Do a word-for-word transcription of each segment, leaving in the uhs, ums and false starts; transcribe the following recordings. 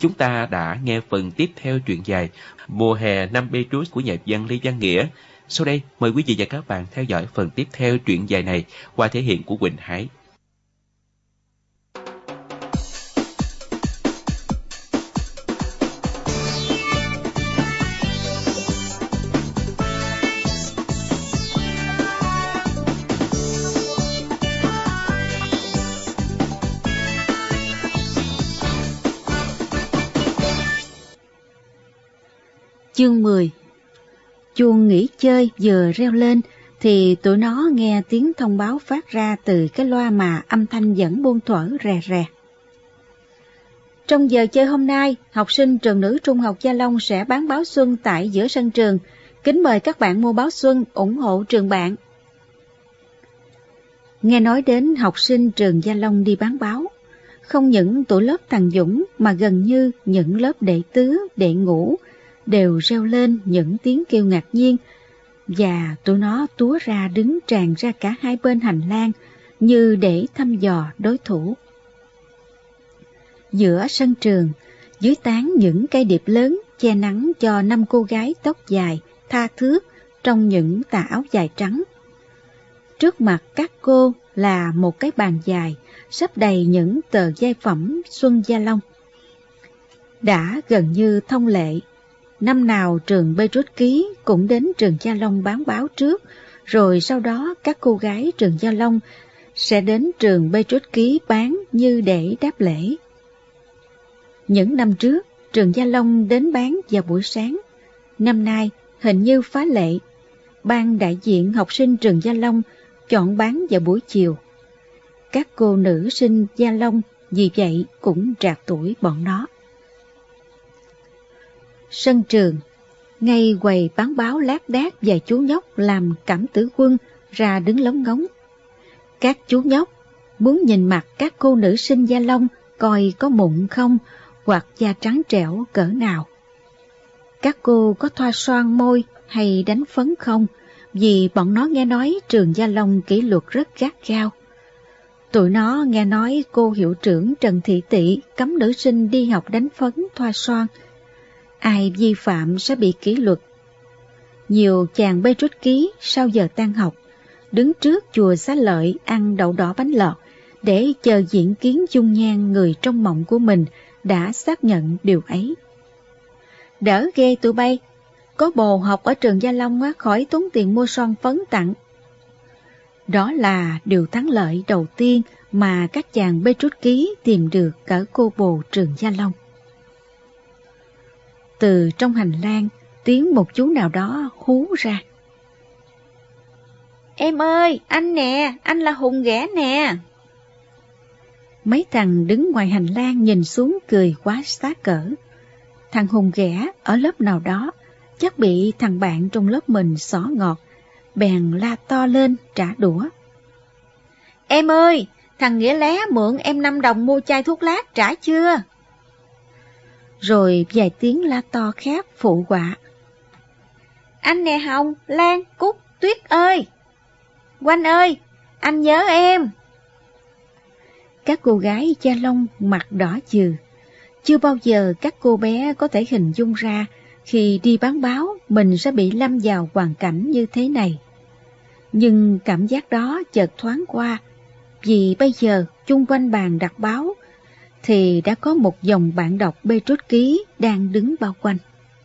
Chúng ta đã nghe phần tiếp theo truyện dài Mùa hè năm Petrus của nhà văn Lê Văn Nghĩa. Sau đây, mời quý vị và các bạn theo dõi phần tiếp theo truyện dài này qua thể hiện của Quỳnh Hải. Chương mười. Chuông nghỉ chơi vừa reo lên thì tụi nó nghe tiếng thông báo phát ra từ cái loa mà âm thanh vẫn buông thuở rè rè. Trong giờ chơi hôm nay, học sinh trường nữ Trung học Gia Long sẽ bán báo xuân tại giữa sân trường. Kính mời các bạn mua báo xuân ủng hộ trường bạn. Nghe nói đến học sinh trường Gia Long đi bán báo, không những tụi lớp thằng Dũng mà gần như những lớp đệ tứ, đệ ngũ đều reo lên những tiếng kêu ngạc nhiên, và tụi nó túa ra đứng tràn ra cả hai bên hành lang như để thăm dò đối thủ. Giữa sân trường, dưới tán những cây điệp lớn che nắng cho năm cô gái tóc dài, tha thướt trong những tà áo dài trắng. Trước mặt các cô là một cái bàn dài sắp đầy những tờ giai phẩm Xuân Gia Long. Đã gần như thông lệ, năm nào trường Petrus Ký cũng đến trường Gia Long bán báo trước, rồi sau đó các cô gái trường Gia Long sẽ đến trường Petrus Ký bán như để đáp lễ. Những năm trước, trường Gia Long đến bán vào buổi sáng. Năm nay, hình như phá lệ, ban đại diện học sinh trường Gia Long chọn bán vào buổi chiều. Các cô nữ sinh Gia Long vì vậy cũng trạc tuổi bọn nó. Sân trường, ngay quầy bán báo lác đác vài chú nhóc làm cảm tử quân ra đứng lóng ngóng. Các chú nhóc muốn nhìn mặt các cô nữ sinh Gia Long coi có mụn không hoặc da trắng trẻo cỡ nào. Các cô có thoa son môi hay đánh phấn không, vì bọn nó nghe nói trường Gia Long kỷ luật rất gắt gao. Tụi nó nghe nói cô hiệu trưởng Trần Thị Tị cấm nữ sinh đi học đánh phấn thoa son. Ai vi phạm sẽ bị kỷ luật. Nhiều chàng Petrus Ký sau giờ tan học đứng trước chùa Xá Lợi ăn đậu đỏ bánh lọt để chờ diễn kiến dung nhan người trong mộng của mình đã xác nhận điều ấy. Đỡ ghê tụi bay, có bồ học ở trường Gia Long á, khỏi tốn tiền mua son phấn tặng. Đó là điều thắng lợi đầu tiên mà các chàng Petrus Ký tìm được ở cô bồ trường Gia Long. Từ trong hành lang, tiếng một chú nào đó hú ra. Em ơi, anh nè, anh là Hùng ghẻ nè. Mấy thằng đứng ngoài hành lang nhìn xuống cười quá xá cỡ. Thằng Hùng ghẻ ở lớp nào đó, chắc bị thằng bạn trong lớp mình xỏ ngọt, bèn la to lên trả đũa. Em ơi, thằng Nghĩa lé mượn em năm đồng mua chai thuốc lát trả chưa? Rồi vài tiếng la to khác phụ họa. Anh nè Hồng, Lan, Cúc, Tuyết ơi! Quanh ơi, anh nhớ em! Các cô gái Gia Long mặt đỏ chừ. Chưa bao giờ các cô bé có thể hình dung ra khi đi bán báo mình sẽ bị lâm vào hoàn cảnh như thế này. Nhưng cảm giác đó chợt thoáng qua, vì bây giờ chung quanh bàn đặt báo thì đã có một dòng bạn đọc Petrus Ký đang đứng bao quanh.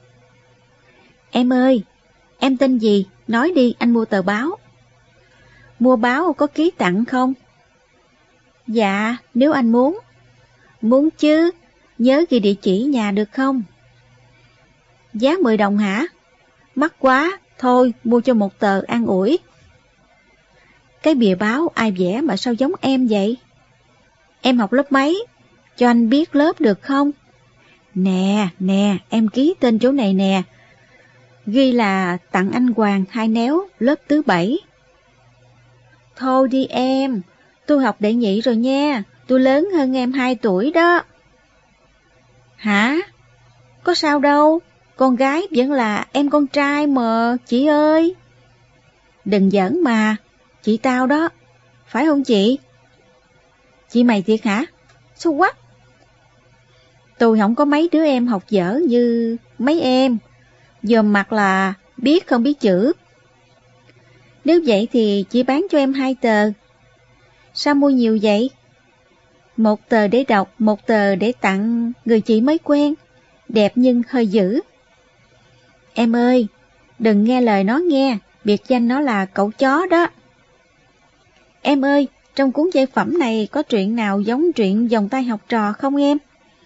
Em ơi, em tên gì? Nói đi, anh mua tờ báo. Mua báo có ký tặng không? Dạ, nếu anh muốn. Muốn chứ, nhớ ghi địa chỉ nhà được không? Giá mười đồng hả? Mắc quá, thôi mua cho một tờ an ủi. Cái bìa báo ai vẽ mà sao giống em vậy? Em học lớp mấy? Cho anh biết lớp được không? Nè, nè, em ký tên chỗ này nè. Ghi là tặng anh Hoàng Hai Néo, lớp thứ bảy. Thôi đi em, tôi học đệ nhị rồi nha, tôi lớn hơn em hai tuổi đó. Hả? Có sao đâu, con gái vẫn là em con trai mà, chị ơi. Đừng giỡn mà, chị tao đó, phải không chị? Chị mày thiệt hả? Sao quắc? Tôi không có mấy đứa em học dở như mấy em, dòm mặt là biết không biết chữ. Nếu vậy thì chỉ bán cho em hai tờ. Sao mua nhiều vậy? Một tờ để đọc, một tờ để tặng người chị mới quen, đẹp nhưng hơi dữ. Em ơi, đừng nghe lời nó nghe, biệt danh nó là cậu chó đó. Em ơi, trong cuốn giải phẩm này có truyện nào giống truyện Vòng tay học trò không em?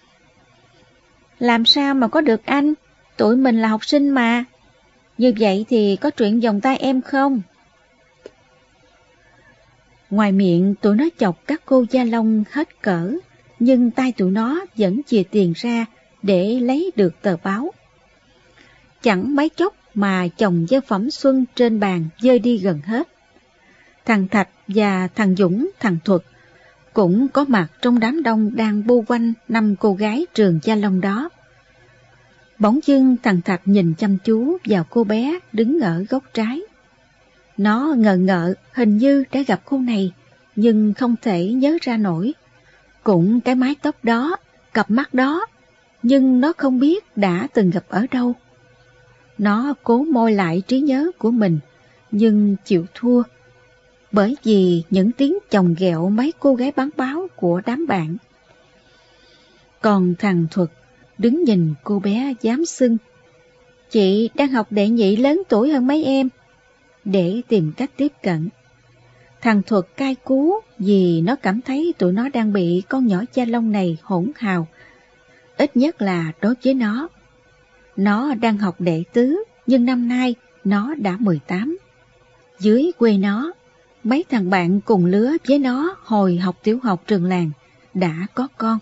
Làm sao mà có được anh, tụi mình là học sinh mà. Như vậy thì có truyện Vòng tay em không? Ngoài miệng tụi nó chọc các cô gia lông hết cỡ, nhưng tay tụi nó vẫn chìa tiền ra để lấy được tờ báo. Chẳng mấy chốc mà chồng dơ phẩm xuân trên bàn dơi đi gần hết. Thằng Thạch và thằng Dũng, thằng Thuật cũng có mặt trong đám đông đang bu quanh năm cô gái trường Gia Long đó. Bỗng dưng thằng Thạch nhìn chăm chú vào cô bé đứng ở góc trái. Nó ngờ ngợ hình như đã gặp cô này, nhưng không thể nhớ ra nổi. Cũng cái mái tóc đó, cặp mắt đó, nhưng nó không biết đã từng gặp ở đâu. Nó cố moi lại trí nhớ của mình, nhưng chịu thua, bởi vì những tiếng chồng ghẹo mấy cô gái bán báo của đám bạn. Còn thằng Thuật đứng nhìn cô bé dám xưng: chị đang học đệ nhị lớn tuổi hơn mấy em, để tìm cách tiếp cận. Thằng Thuật cay cú vì nó cảm thấy tụi nó đang bị con nhỏ Gia Long này hỗn hào, ít nhất là đối với nó. Nó đang học đệ tứ, nhưng năm nay nó đã mười tám. Dưới quê nó, mấy thằng bạn cùng lứa với nó hồi học tiểu học trường làng đã có con.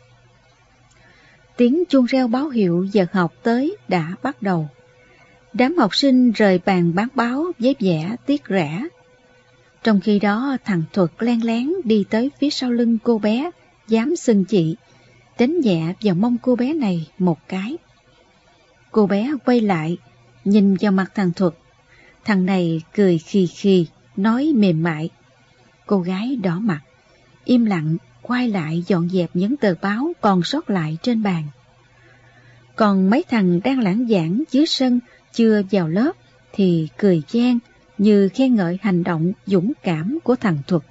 Tiếng chuông reo báo hiệu giờ học tới đã bắt đầu. Đám học sinh rời bàn bán báo với vẻ tiếc rẻ. Trong khi đó thằng Thuật len lén đi tới phía sau lưng cô bé, dám xưng chị, đánh nhẹ vào mông cô bé này một cái. Cô bé quay lại, nhìn vào mặt thằng Thuật. Thằng này cười khì khì, nói mềm mại. Cô gái đỏ mặt, im lặng quay lại dọn dẹp những tờ báo còn sót lại trên bàn. Còn mấy thằng đang lãng giảng dưới sân chưa vào lớp thì cười chen như khen ngợi hành động dũng cảm của thằng Thuật.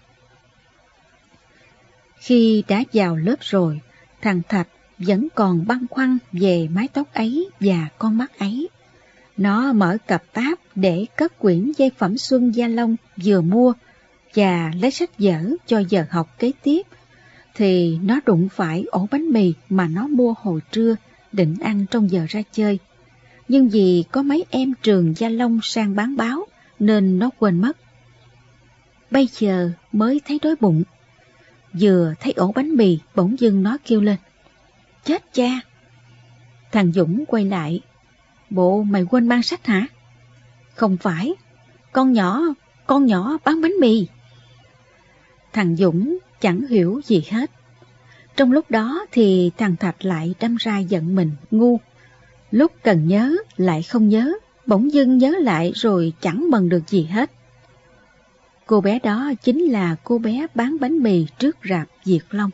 Khi đã vào lớp rồi, thằng Thạch vẫn còn băn khoăn về mái tóc ấy và con mắt ấy. Nó mở cặp táp để cất quyển giai phẩm xuân Gia Long vừa mua và lấy sách vở cho giờ học kế tiếp, thì nó đụng phải ổ bánh mì mà nó mua hồi trưa định ăn trong giờ ra chơi. Nhưng vì có mấy em trường Gia Long sang bán báo nên nó quên mất. Bây giờ mới thấy đói bụng. Vừa thấy ổ bánh mì bỗng dưng nó kêu lên: chết cha! Thằng Dũng quay lại: bộ mày quên mang sách hả? Không phải, con nhỏ, con nhỏ bán bánh mì. Thằng Dũng chẳng hiểu gì hết. Trong lúc đó thì thằng Thạch lại đâm ra giận mình ngu. Lúc cần nhớ lại không nhớ, bỗng dưng nhớ lại rồi chẳng mần được gì hết. Cô bé đó chính là cô bé bán bánh mì trước rạp Việt Long.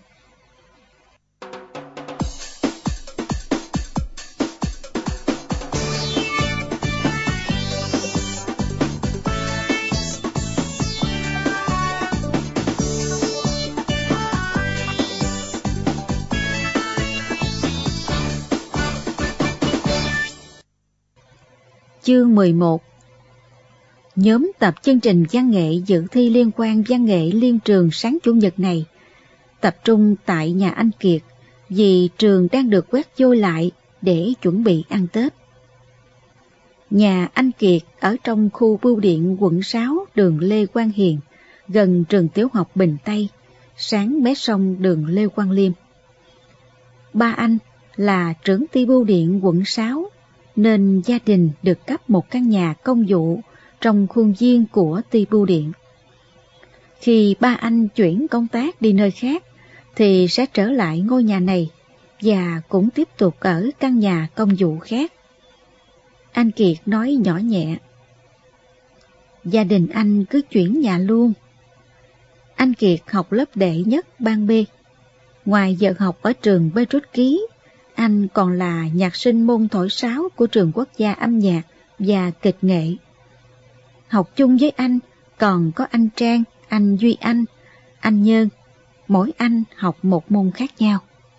Chương mười một. Nhóm tập chương trình văn nghệ dự thi liên quan văn nghệ liên trường sáng Chủ nhật này tập trung tại nhà anh Kiệt vì trường đang được quét vôi lại để chuẩn bị ăn Tết. Nhà anh Kiệt ở trong khu bưu điện quận sáu đường Lê Quang Hiền, gần trường tiểu học Bình Tây, sáng mé sông đường Lê Quang Liêm. Ba anh là trưởng ty bưu điện quận sáu, nên gia đình được cấp một căn nhà công vụ trong khuôn viên của ty bưu điện. Khi ba anh chuyển công tác đi nơi khác thì sẽ trở lại ngôi nhà này và cũng tiếp tục ở căn nhà công vụ khác. Anh Kiệt nói nhỏ nhẹ: gia đình anh cứ chuyển nhà luôn. Anh Kiệt học lớp đệ nhất ban B. Ngoài giờ học ở trường Petrus Ký, anh còn là nhạc sinh môn thổi sáo của trường quốc gia âm nhạc và kịch nghệ. Học chung với anh còn có anh Trang, anh Duy Anh, anh Nhơn, mỗi anh học một môn khác nhau.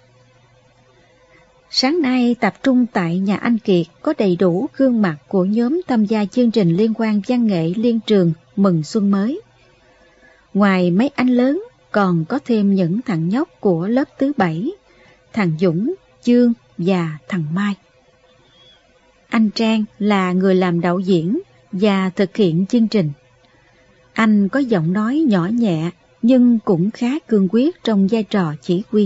Sáng nay tập trung tại nhà anh Kiệt có đầy đủ gương mặt của nhóm tham gia chương trình liên hoan văn nghệ liên trường mừng xuân mới. Ngoài mấy anh lớn còn có thêm những thằng nhóc của lớp thứ bảy, thằng Dũng, Chương và thằng Mai. Anh Trang là người làm đạo diễn và thực hiện chương trình. Anh có giọng nói nhỏ nhẹ nhưng cũng khá cương quyết trong vai trò chỉ huy.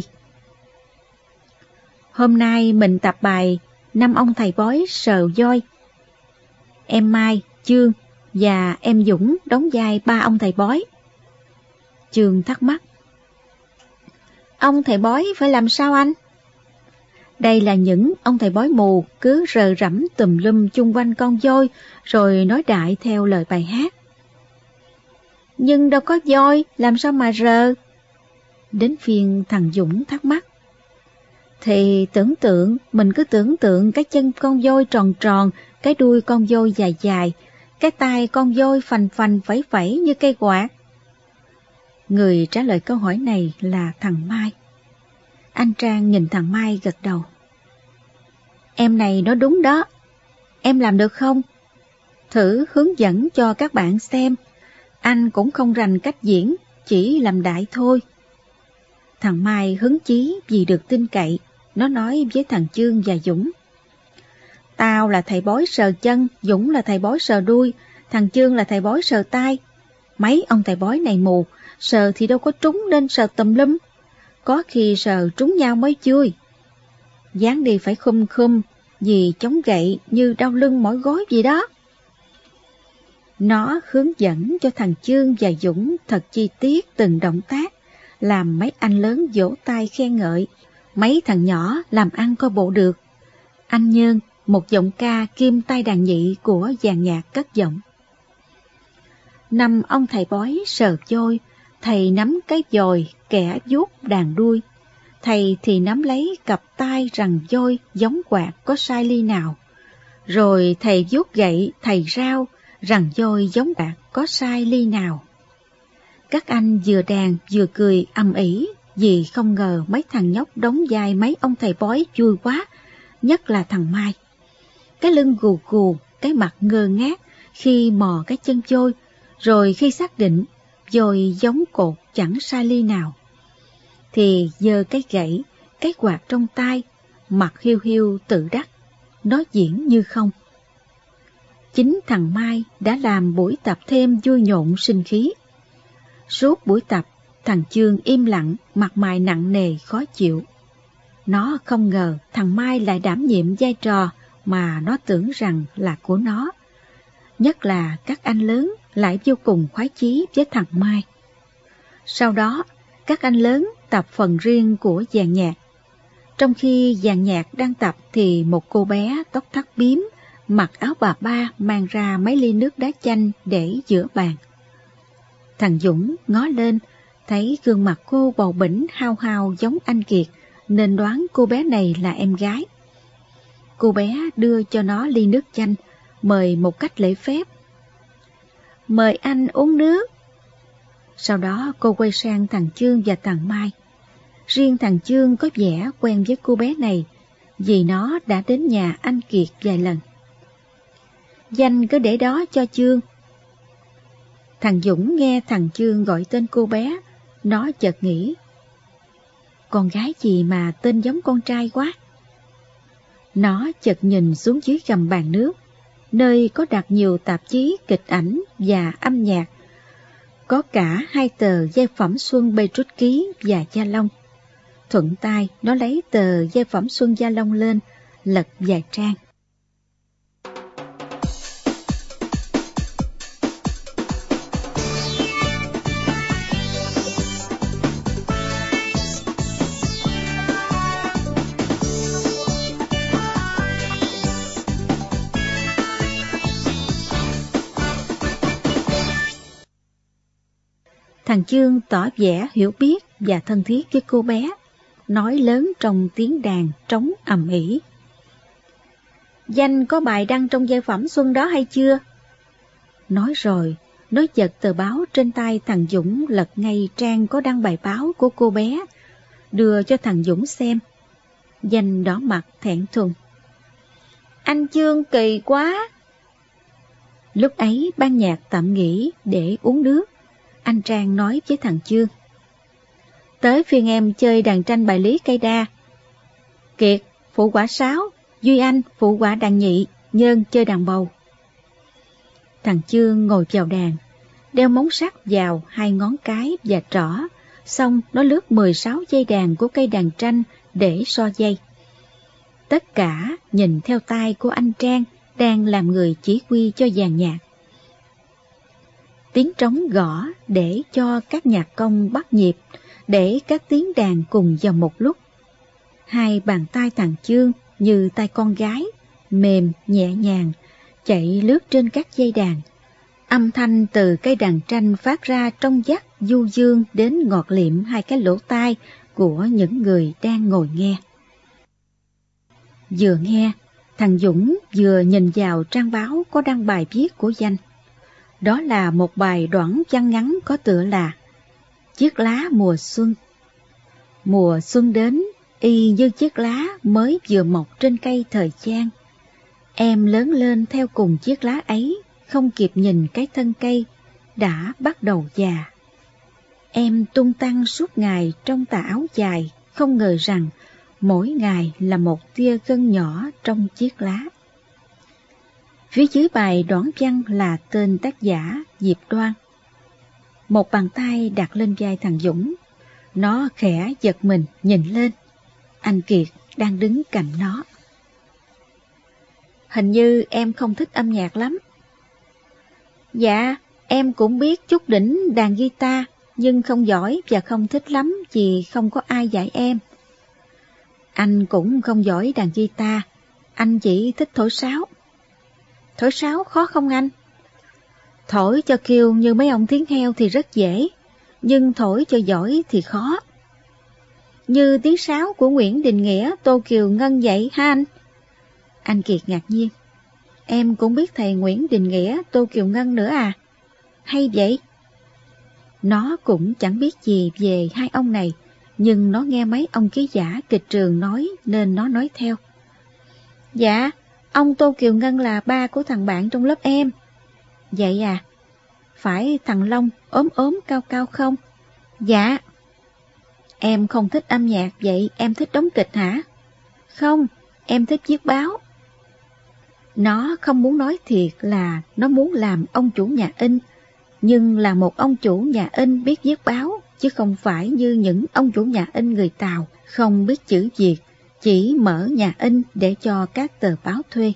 Hôm nay mình tập bài Năm ông thầy bói sờ voi. Em Mai, Chương và em Dũng đóng vai ba ông thầy bói. Chương thắc mắc. Ông thầy bói phải làm sao anh? Đây là những ông thầy bói mù cứ rờ rẫm tùm lum chung quanh con voi rồi nói đại theo lời bài hát. Nhưng đâu có voi, làm sao mà rờ? Đến phiên thằng Dũng thắc mắc. Thì tưởng tượng, mình cứ tưởng tượng cái chân con voi tròn tròn, cái đuôi con voi dài dài, cái tai con voi phành phành phẩy phẩy như cây quạt. Người trả lời câu hỏi này là thằng Mai. Anh Trang nhìn thằng Mai gật đầu. Em này nói đúng đó. Em làm được không? Thử hướng dẫn cho các bạn xem. Anh cũng không rành cách diễn, chỉ làm đại thôi. Thằng Mai hứng chí vì được tin cậy. Nó nói với thằng Chương và Dũng. Tao là thầy bói sờ chân, Dũng là thầy bói sờ đuôi, thằng Chương là thầy bói sờ tai. Mấy ông thầy bói này mù, sờ thì đâu có trúng nên sờ tùm lum. Có khi sờ trúng nhau mới vui. Dáng đi phải khum khum, vì chống gậy như đau lưng mỏi gối gì đó. Nó hướng dẫn cho thằng Chương và Dũng thật chi tiết từng động tác, làm mấy anh lớn vỗ tay khen ngợi, mấy thằng nhỏ làm ăn coi bộ được. Anh Nhơn, một giọng ca kim tay đàn nhị của dàn nhạc cất giọng. Năm ông thầy bói sờ voi, thầy nắm cái dòi, kẻ vuốt đàn đuôi. Thầy thì nắm lấy cặp tai rằng voi giống quạt có sai ly nào. Rồi thầy vuốt gậy, thầy rao, rằng voi giống quạt có sai ly nào. Các anh vừa đàn vừa cười ầm ĩ vì không ngờ mấy thằng nhóc đóng vai mấy ông thầy bói vui quá, nhất là thằng Mai. Cái lưng gù gù, cái mặt ngơ ngác khi mò cái chân voi, rồi khi xác định voi giống cột chẳng sai ly nào, thì giơ cái gậy, cái quạt trong tay, mặt hiu hiu tự đắc, nói diễn như không. Chính thằng Mai đã làm buổi tập thêm vui nhộn sinh khí. Suốt buổi tập, thằng Chương im lặng, mặt mày nặng nề khó chịu. Nó không ngờ thằng Mai lại đảm nhiệm vai trò mà nó tưởng rằng là của nó. Nhất là các anh lớn lại vô cùng khoái chí với thằng Mai. Sau đó, các anh lớn tập phần riêng của dàn nhạc. Trong khi dàn nhạc đang tập thì một cô bé tóc thắt bím, mặc áo bà ba mang ra mấy ly nước đá chanh để giữa bàn. Thằng Dũng ngó lên, thấy gương mặt cô bầu bĩnh hao hao giống anh Kiệt, nên đoán cô bé này là em gái. Cô bé đưa cho nó ly nước chanh, mời một cách lễ phép. Mời anh uống nước. Sau đó cô quay sang thằng Chương và thằng Mai. Riêng thằng Chương có vẻ quen với cô bé này, vì nó đã đến nhà anh Kiệt vài lần. Danh cứ để đó cho Chương. Thằng Dũng nghe thằng Chương gọi tên cô bé, nó chợt nghĩ, con gái gì mà tên giống con trai quá. Nó chợt nhìn xuống dưới gầm bàn nước, nơi có đặt nhiều tạp chí kịch ảnh và âm nhạc, có cả hai tờ giai phẩm Xuân Petrus Ký và Gia Long. Thuận tay nó lấy tờ giai phẩm Xuân Gia Long lên, lật vài trang. Thằng Chương tỏ vẻ hiểu biết và thân thiết với cô bé, nói lớn trong tiếng đàn trống ầm ĩ. Danh có bài đăng trong giai phẩm Xuân đó hay chưa? Nói rồi, nó giật tờ báo trên tay thằng Dũng, lật ngay trang có đăng bài báo của cô bé, đưa cho thằng Dũng xem. Danh đỏ mặt thẹn thùng. Anh Chương kỳ quá. Lúc ấy ban nhạc tạm nghỉ để uống nước. Anh Trang nói với thằng Chương. Tới phiên em chơi đàn tranh bài lý cây đa. Kiệt phụ quả sáo, Duy Anh phụ quả đàn nhị, Nhơn chơi đàn bầu. Thằng Chương ngồi vào đàn, đeo móng sắt vào hai ngón cái và trỏ, xong nó lướt mười sáu dây đàn của cây đàn tranh để so dây. Tất cả nhìn theo tay của anh Trang đang làm người chỉ huy cho dàn nhạc. Tiếng trống gõ để cho các nhạc công bắt nhịp, để các tiếng đàn cùng vào một lúc. Hai bàn tay thằng Chương như tay con gái, mềm nhẹ nhàng, chạy lướt trên các dây đàn. Âm thanh từ cây đàn tranh phát ra trong vắt du dương đến ngọt liệm hai cái lỗ tai của những người đang ngồi nghe. Vừa nghe, thằng Dũng vừa nhìn vào trang báo có đăng bài viết của Danh. Đó là một bài đoạn văn ngắn có tựa là Chiếc lá mùa xuân. Mùa xuân đến, y như chiếc lá mới vừa mọc trên cây thời gian. Em lớn lên theo cùng chiếc lá ấy, không kịp nhìn cái thân cây đã bắt đầu già. Em tung tăng suốt ngày trong tà áo dài, không ngờ rằng mỗi ngày là một tia gân nhỏ trong chiếc lá. Phía dưới bài đoạn văn là tên tác giả Diệp Đoan. Một bàn tay đặt lên vai thằng Dũng. Nó khẽ giật mình nhìn lên. Anh Kiệt đang đứng cạnh nó. Hình như em không thích âm nhạc lắm. Dạ, em cũng biết chút đỉnh đàn guitar, nhưng không giỏi và không thích lắm vì không có ai dạy em. Anh cũng không giỏi đàn guitar, anh chỉ thích thổi sáo. Thổi sáo khó không anh? Thổi cho kêu như mấy ông thiến heo thì rất dễ, nhưng thổi cho giỏi thì khó. Như tiếng sáo của Nguyễn Đình Nghĩa, Tô Kiều Ngân vậy ha anh? Anh Kiệt ngạc nhiên. Em cũng biết thầy Nguyễn Đình Nghĩa, Tô Kiều Ngân nữa à? Hay vậy? Nó cũng chẳng biết gì về hai ông này, nhưng nó nghe mấy ông ký giả kịch trường nói nên nó nói theo. Dạ, ông Tô Kiều Ngân là ba của thằng bạn trong lớp em. Vậy à? Phải thằng Long ốm ốm cao cao không? Dạ. Em không thích âm nhạc, vậy em thích đóng kịch hả? Không, em thích viết báo. Nó không muốn nói thiệt là nó muốn làm ông chủ nhà in, nhưng là một ông chủ nhà in biết viết báo, chứ không phải như những ông chủ nhà in người Tàu không biết chữ Việt, chỉ mở nhà in để cho các tờ báo thuê.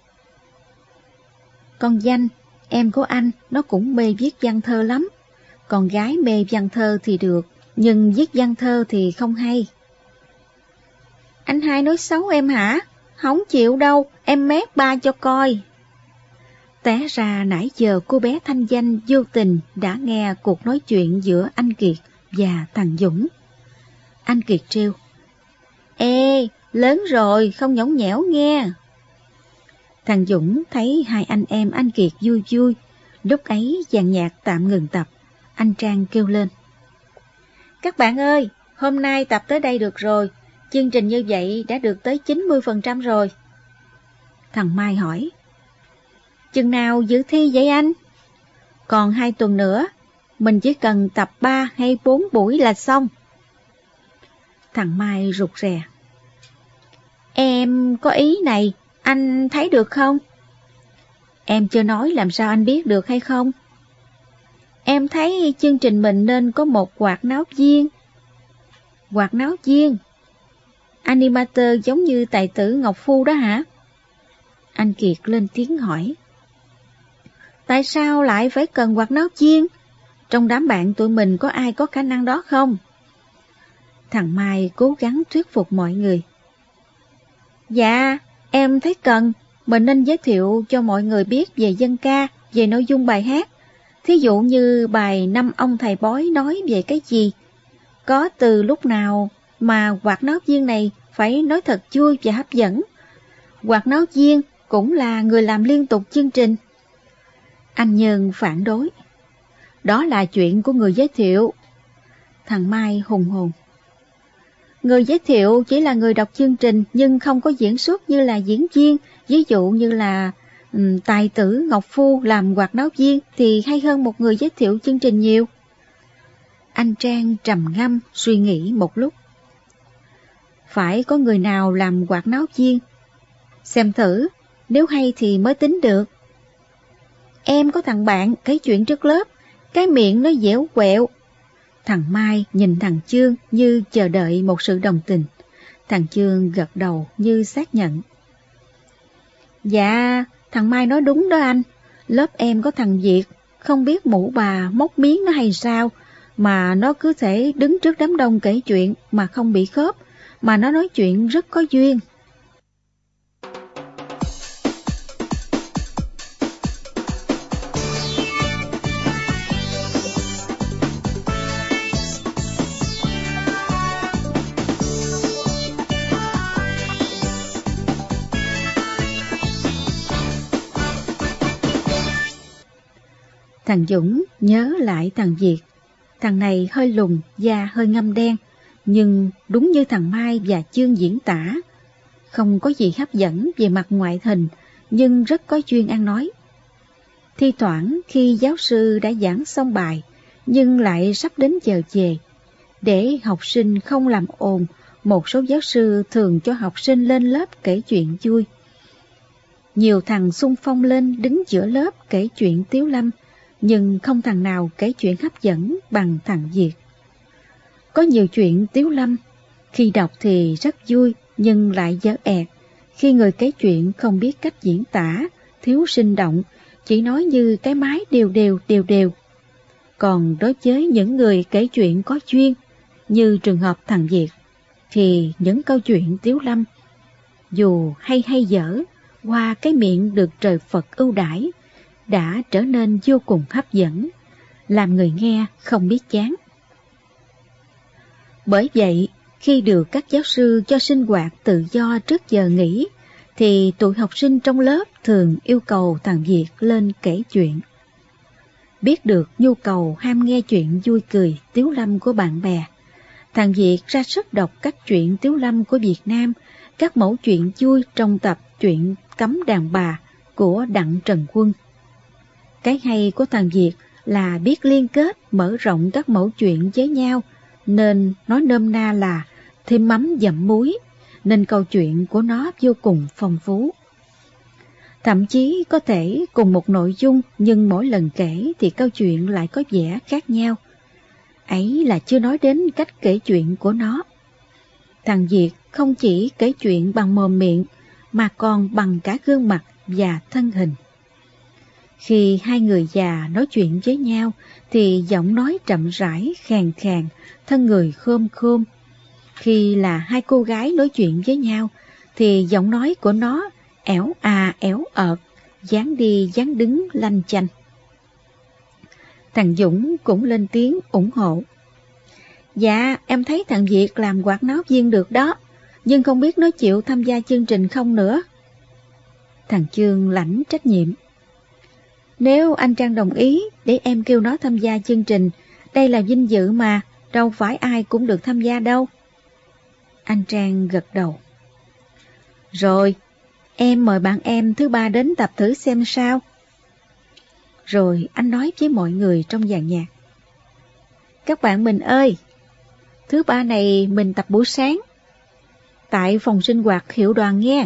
Con Danh, em của anh, nó cũng mê viết văn thơ lắm. Con gái mê văn thơ thì được, nhưng viết văn thơ thì không hay. Anh hai nói xấu em hả? Không chịu đâu, em mét ba cho coi. Té ra nãy giờ cô bé Thanh Danh vô tình đã nghe cuộc nói chuyện giữa anh Kiệt và thằng Dũng. Anh Kiệt trêu. Ê, lớn rồi, không nhõng nhẽo nghe. Thằng Dũng thấy hai anh em anh Kiệt vui vui. Lúc ấy dàn nhạc tạm ngừng tập. Anh Trang kêu lên. Các bạn ơi, hôm nay tập tới đây được rồi. Chương trình như vậy đã được tới chín mươi phần trăm rồi. Thằng Mai hỏi. Chừng nào dự thi vậy anh? Còn hai tuần nữa, mình chỉ cần tập ba hay bốn buổi là xong. Thằng Mai rụt rè. Em có ý này, anh thấy được không? Em chưa nói làm sao anh biết được hay không? Em thấy chương trình mình nên có một quạt náo viên. Quạt náo viên? Animator giống như tài tử Ngọc Phu đó hả? Anh Kiệt lên tiếng hỏi. Tại sao lại phải cần quạt náo viên? Trong đám bạn tụi mình có ai có khả năng đó không? Thằng Mai cố gắng thuyết phục mọi người. Dạ, em thấy cần. Mình nên giới thiệu cho mọi người biết về dân ca, về nội dung bài hát. Thí dụ như bài Năm ông thầy bói nói về cái gì? Có từ lúc nào? mà quạt náo viên này phải nói thật vui và hấp dẫn. Quạt náo viên cũng là người làm liên tục chương trình. Anh Nhân phản đối. Đó là chuyện của người giới thiệu. Thằng Mai hùng hồn. Người giới thiệu chỉ là người đọc chương trình nhưng không có diễn xuất như là diễn viên. Ví dụ như là um, tài tử Ngọc Phu làm quạt náo viên thì hay hơn một người giới thiệu chương trình nhiều. Anh Trang trầm ngâm suy nghĩ một lúc. Phải có người nào làm quạt náo viên. Xem thử, nếu hay thì mới tính được. Em có thằng bạn kể chuyện trước lớp, cái miệng nó dẻo quẹo. Thằng Mai nhìn thằng Chương như chờ đợi một sự đồng tình. Thằng Chương gật đầu như xác nhận. Dạ, thằng Mai nói đúng đó anh. Lớp em có thằng Việt, không biết mụ bà móc miếng nó hay sao, mà nó cứ thể đứng trước đám đông kể chuyện mà không bị khớp, mà nó nói chuyện rất có duyên. Thằng Dũng nhớ lại thằng Việt. Thằng này hơi lùn, da hơi ngăm đen, nhưng đúng như thằng Mai và Chương diễn tả. Không có gì hấp dẫn về mặt ngoại hình, nhưng rất có duyên ăn nói. Thi thoảng khi giáo sư đã giảng xong bài, nhưng lại sắp đến giờ về, để học sinh không làm ồn, một số giáo sư thường cho học sinh lên lớp kể chuyện vui. Nhiều thằng xung phong lên đứng giữa lớp kể chuyện tiếu lâm, nhưng không thằng nào kể chuyện hấp dẫn bằng thằng Việt. Có nhiều chuyện tiếu lâm, khi đọc thì rất vui nhưng lại dở ẹt, khi người kể chuyện không biết cách diễn tả, thiếu sinh động, chỉ nói như cái máy đều đều đều đều. Còn đối với những người kể chuyện có duyên, như trường hợp thằng Việt, thì những câu chuyện tiếu lâm, dù hay hay dở, qua cái miệng được trời Phật ưu đãi, đã trở nên vô cùng hấp dẫn, làm người nghe không biết chán. Bởi vậy, khi được các giáo sư cho sinh hoạt tự do trước giờ nghỉ, thì tụi học sinh trong lớp thường yêu cầu thằng Việt lên kể chuyện. Biết được nhu cầu ham nghe chuyện vui cười, tiếu lâm của bạn bè, thằng Việt ra sức đọc các chuyện tiếu lâm của Việt Nam, các mẫu chuyện vui trong tập Chuyện Cấm Đàn Bà của Đặng Trần Quân. Cái hay của thằng Việt là biết liên kết mở rộng các mẫu chuyện với nhau, nên nói nôm na là thêm mắm dặm muối, nên câu chuyện của nó vô cùng phong phú. Thậm chí có thể cùng một nội dung nhưng mỗi lần kể thì câu chuyện lại có vẻ khác nhau. Ấy là chưa nói đến cách kể chuyện của nó. Thằng Việt không chỉ kể chuyện bằng mồm miệng mà còn bằng cả gương mặt và thân hình. Khi hai người già nói chuyện với nhau thì giọng nói chậm rãi, khàn khàn, thân người khom khom. Khi là hai cô gái nói chuyện với nhau thì giọng nói của nó ẻo à ẻo ợt, dáng đi dáng đứng lanh chanh. Thằng Dũng cũng lên tiếng ủng hộ. Dạ, em thấy thằng Việt làm quạt náo viên được đó, nhưng không biết nó chịu tham gia chương trình không nữa. Thằng Chương lãnh trách nhiệm. Nếu anh Trang đồng ý để em kêu nó tham gia chương trình, đây là vinh dự mà, đâu phải ai cũng được tham gia đâu. Anh Trang gật đầu. Rồi, em mời bạn em thứ ba đến tập thử xem sao. Rồi anh nói với mọi người trong dàn nhạc. Các bạn mình ơi, thứ ba này mình tập buổi sáng, tại phòng sinh hoạt hiệu đoàn nghe.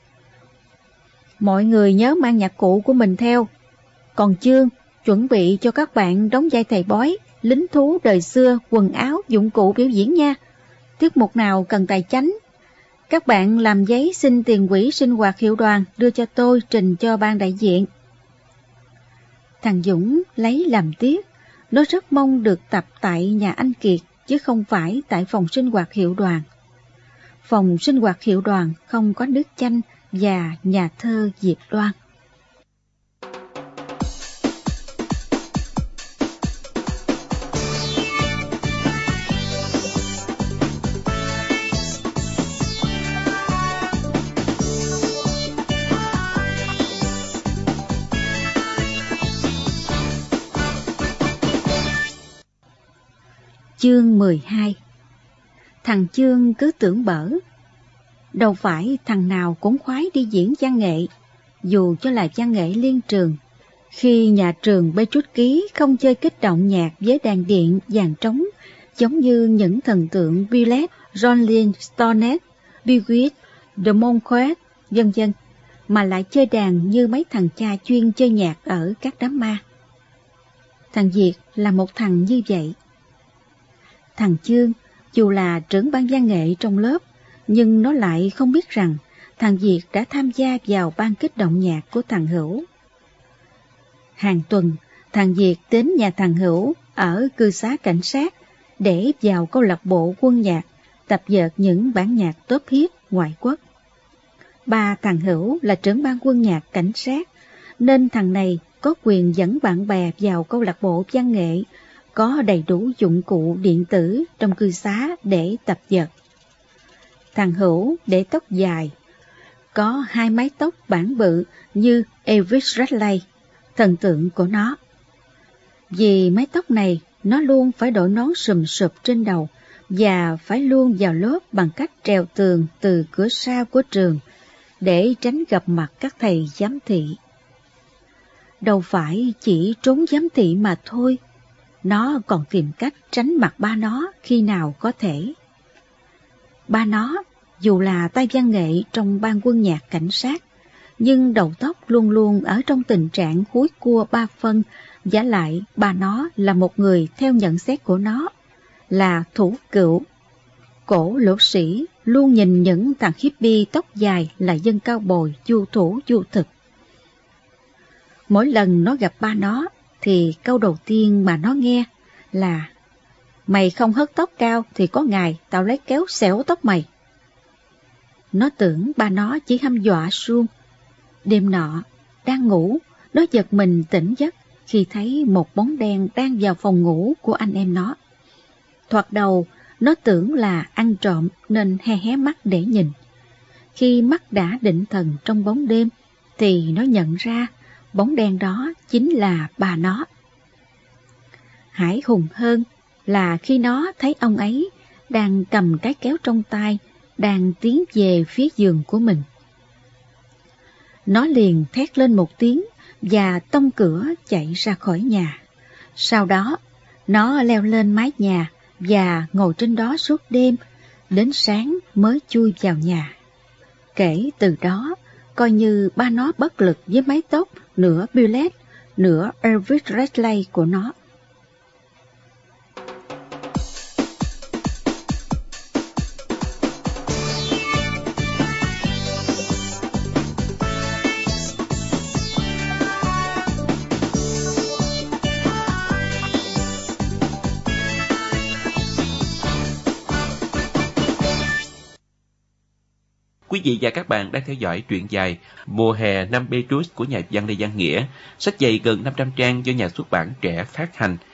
Mọi người nhớ mang nhạc cụ của mình theo. Còn Chương, chuẩn bị cho các bạn đóng vai thầy bói, lính thú đời xưa, quần áo, dụng cụ biểu diễn nha. Tiết mục nào cần tài chánh, các bạn làm giấy xin tiền quỹ sinh hoạt hiệu đoàn đưa cho tôi trình cho ban đại diện. Thằng Dũng lấy làm tiếc, nó rất mong được tập tại nhà anh Kiệt chứ không phải tại phòng sinh hoạt hiệu đoàn. Phòng sinh hoạt hiệu đoàn không có nước chanh và nhà thơ Diệp Loan. Chương mười hai. Thằng Chương cứ tưởng bở. Đâu phải thằng nào cũng khoái đi diễn văn nghệ, dù cho là văn nghệ liên trường. Khi nhà trường Petrus Ký không chơi kích động nhạc với đàn điện, dàn trống, giống như những thần tượng Billet, Rolling Stones, Bewitch, The Monquet, vân vân, mà lại chơi đàn như mấy thằng cha chuyên chơi nhạc ở các đám ma. Thằng Việt là một thằng như vậy. Thằng Chương, dù là trưởng ban văn nghệ trong lớp, nhưng nó lại không biết rằng thằng Việt đã tham gia vào ban kích động nhạc của thằng Hữu. Hàng tuần, thằng Việt đến nhà thằng Hữu ở cư xá cảnh sát để vào câu lạc bộ quân nhạc, tập dượt những bản nhạc top hit ngoại quốc. Ba thằng Hữu là trưởng ban quân nhạc cảnh sát, nên thằng này có quyền dẫn bạn bè vào câu lạc bộ văn nghệ, có đầy đủ dụng cụ điện tử trong cư xá để tập dượt. Thằng Hữu để tóc dài, có hai mái tóc bản bự như Elvis Presley, thần tượng của nó. Vì mái tóc này, nó luôn phải đội nón sùm sụp trên đầu và phải luôn vào lớp bằng cách trèo tường từ cửa sau của trường để tránh gặp mặt các thầy giám thị. Đâu phải chỉ trốn giám thị mà thôi, nó còn tìm cách tránh mặt ba nó khi nào có thể. Ba nó, dù là tay văn nghệ trong ban quân nhạc cảnh sát, nhưng đầu tóc luôn luôn ở trong tình trạng húi cua ba phân, vả lại ba nó là một người theo nhận xét của nó là thủ cựu. Cổ lỗ sĩ luôn nhìn những thằng hippie tóc dài là dân cao bồi, du thủ du thực. Mỗi lần nó gặp ba nó thì câu đầu tiên mà nó nghe là: "Mày không hớt tóc cao thì có ngày tao lấy kéo xẻo tóc mày." Nó tưởng ba nó chỉ hăm dọa suông. Đêm nọ, đang ngủ, nó giật mình tỉnh giấc khi thấy một bóng đen đang vào phòng ngủ của anh em nó. Thoạt đầu, nó tưởng là ăn trộm nên hé hé mắt để nhìn. Khi mắt đã định thần trong bóng đêm, thì nó nhận ra bóng đen đó chính là ba nó. Hãi hùng hơn là khi nó thấy ông ấy đang cầm cái kéo trong tay, đang tiến về phía giường của mình. Nó liền thét lên một tiếng và tông cửa chạy ra khỏi nhà. Sau đó, nó leo lên mái nhà và ngồi trên đó suốt đêm, đến sáng mới chui vào nhà. Kể từ đó, coi như ba nó bất lực với mái tóc nửa Billet, nửa Elvis Presley của nó. Quý vị và các bạn đang theo dõi truyện dài Mùa hè năm Petrus của nhà văn Lê Văn Nghĩa, sách dày gần năm trăm trang do nhà xuất bản Trẻ phát hành.